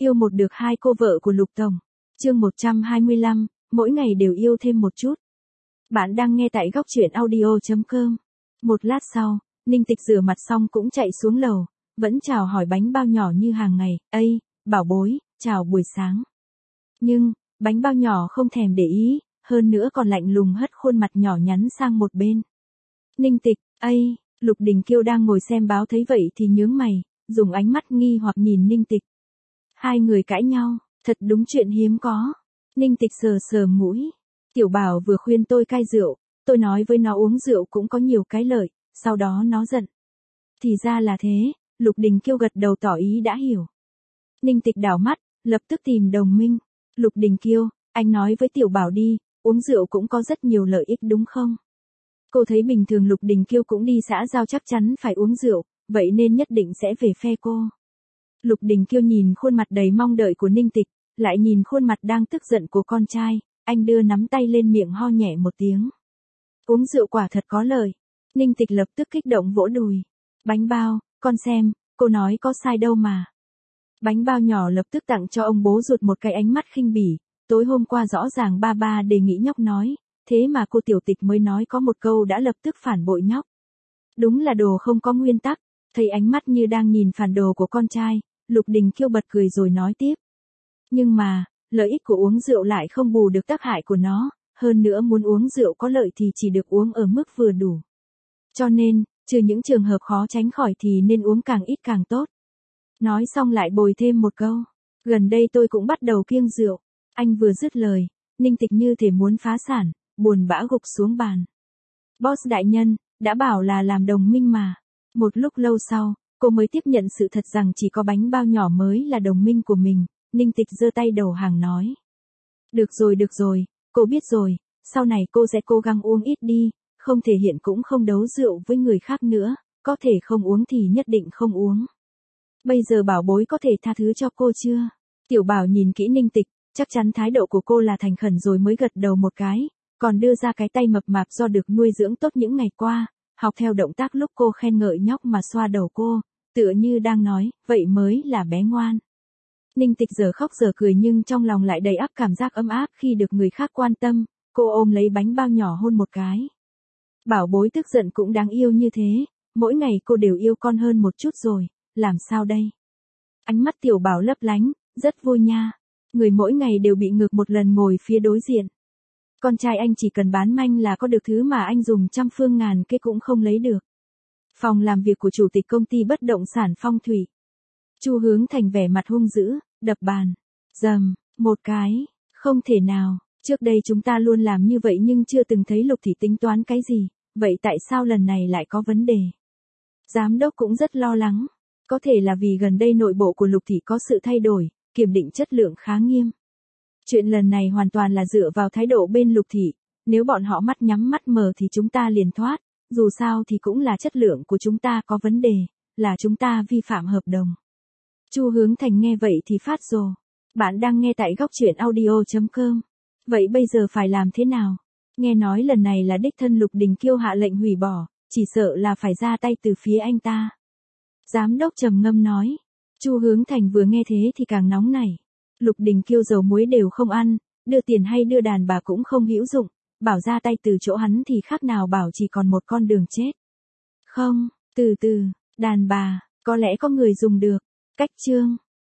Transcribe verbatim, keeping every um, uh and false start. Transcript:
Yêu một được hai cô vợ của Lục Tổng. Chương một trăm hai mươi lăm, mỗi ngày đều yêu thêm một chút. Bạn đang nghe tại góc truyện audio chấm com. Một lát sau, Ninh Tịch rửa mặt xong cũng chạy xuống lầu, vẫn chào hỏi bánh bao nhỏ như hàng ngày. Ây, bảo bối, chào buổi sáng. Nhưng, bánh bao nhỏ không thèm để ý, hơn nữa còn lạnh lùng hất khuôn mặt nhỏ nhắn sang một bên. Ninh Tịch, ây, Lục Đình Kiêu đang ngồi xem báo thấy vậy thì nhướng mày, dùng ánh mắt nghi hoặc nhìn Ninh Tịch. Hai người cãi nhau, thật đúng chuyện hiếm có. Ninh Tịch sờ sờ mũi. Tiểu Bảo vừa khuyên tôi cai rượu, tôi nói với nó uống rượu cũng có nhiều cái lợi, sau đó nó giận. Thì ra là thế, Lục Đình Kiêu gật đầu tỏ ý đã hiểu. Ninh Tịch đảo mắt, lập tức tìm đồng minh. Lục Đình Kiêu, anh nói với Tiểu Bảo đi, uống rượu cũng có rất nhiều lợi ích đúng không? Cô thấy bình thường Lục Đình Kiêu cũng đi xã giao chắc chắn phải uống rượu, vậy nên nhất định sẽ về phe cô. Lục Đình Kiêu nhìn khuôn mặt đầy mong đợi của Ninh Tịch, lại nhìn khuôn mặt đang tức giận của con trai, anh đưa nắm tay lên miệng ho nhẹ một tiếng. Uống rượu quả thật có lợi. Ninh Tịch lập tức kích động vỗ đùi. Bánh bao, con xem, cô nói có sai đâu mà. Bánh bao nhỏ lập tức tặng cho ông bố ruột một cái ánh mắt khinh bỉ, tối hôm qua rõ ràng ba ba đề nghị nhóc nói, thế mà cô Tiểu Tịch mới nói có một câu đã lập tức phản bội nhóc. Đúng là đồ không có nguyên tắc, thấy ánh mắt như đang nhìn phản đồ của con trai, Lục Đình Kiêu bật cười rồi nói tiếp. Nhưng mà, lợi ích của uống rượu lại không bù được tác hại của nó, hơn nữa muốn uống rượu có lợi thì chỉ được uống ở mức vừa đủ. Cho nên, trừ những trường hợp khó tránh khỏi thì nên uống càng ít càng tốt. Nói xong lại bồi thêm một câu, gần đây tôi cũng bắt đầu kiêng rượu. Anh vừa dứt lời, Ninh Tịch như thể muốn phá sản, buồn bã gục xuống bàn. Boss đại nhân, đã bảo là làm đồng minh mà. Một lúc lâu sau, cô mới tiếp nhận sự thật rằng chỉ có bánh bao nhỏ mới là đồng minh của mình. Ninh Tịch giơ tay đầu hàng nói. Được rồi được rồi, cô biết rồi, sau này cô sẽ cố gắng uống ít đi, không thể hiện cũng không đấu rượu với người khác nữa, có thể không uống thì nhất định không uống. Bây giờ bảo bối có thể tha thứ cho cô chưa? Tiểu Bảo nhìn kỹ Ninh Tịch, chắc chắn thái độ của cô là thành khẩn rồi mới gật đầu một cái, còn đưa ra cái tay mập mạp do được nuôi dưỡng tốt những ngày qua, học theo động tác lúc cô khen ngợi nhóc mà xoa đầu cô, tựa như đang nói, vậy mới là bé ngoan. Ninh Tịch giờ khóc giờ cười nhưng trong lòng lại đầy ắp cảm giác ấm áp khi được người khác quan tâm, cô ôm lấy bánh bao nhỏ hôn một cái. Bảo bối tức giận cũng đáng yêu như thế, mỗi ngày cô đều yêu con hơn một chút rồi, làm sao đây? Ánh mắt Tiểu Bảo lấp lánh, rất vui nha. Người mỗi ngày đều bị ngược một lần ngồi phía đối diện. Con trai anh chỉ cần bán manh là có được thứ mà anh dùng trăm phương ngàn kế cũng không lấy được. Phòng làm việc của chủ tịch công ty bất động sản Phong Thủy. Chu Hướng Thành vẻ mặt hung dữ, đập bàn. Dầm, một cái, không thể nào, trước đây chúng ta luôn làm như vậy nhưng chưa từng thấy Lục Thị tính toán cái gì, vậy tại sao lần này lại có vấn đề? Giám đốc cũng rất lo lắng, có thể là vì gần đây nội bộ của Lục Thị có sự thay đổi, kiểm định chất lượng khá nghiêm. Chuyện lần này hoàn toàn là dựa vào thái độ bên Lục Thị, nếu bọn họ mắt nhắm mắt mở thì chúng ta liền thoát, dù sao thì cũng là chất lượng của chúng ta có vấn đề, là chúng ta vi phạm hợp đồng. Chu Hướng Thành nghe vậy thì phát rồ. Bạn đang nghe tại góc truyện audio chấm com. Vậy bây giờ phải làm thế nào? Nghe nói lần này là đích thân Lục Đình Kiêu hạ lệnh hủy bỏ, chỉ sợ là phải ra tay từ phía anh ta. Giám đốc trầm ngâm nói. Chu Hướng Thành vừa nghe thế thì càng nóng nảy. Lục Đình Kiêu dầu muối đều không ăn, đưa tiền hay đưa đàn bà cũng không hữu dụng, bảo ra tay từ chỗ hắn thì khác nào bảo chỉ còn một con đường chết. Không, từ từ, đàn bà, có lẽ có người dùng được. Cách chương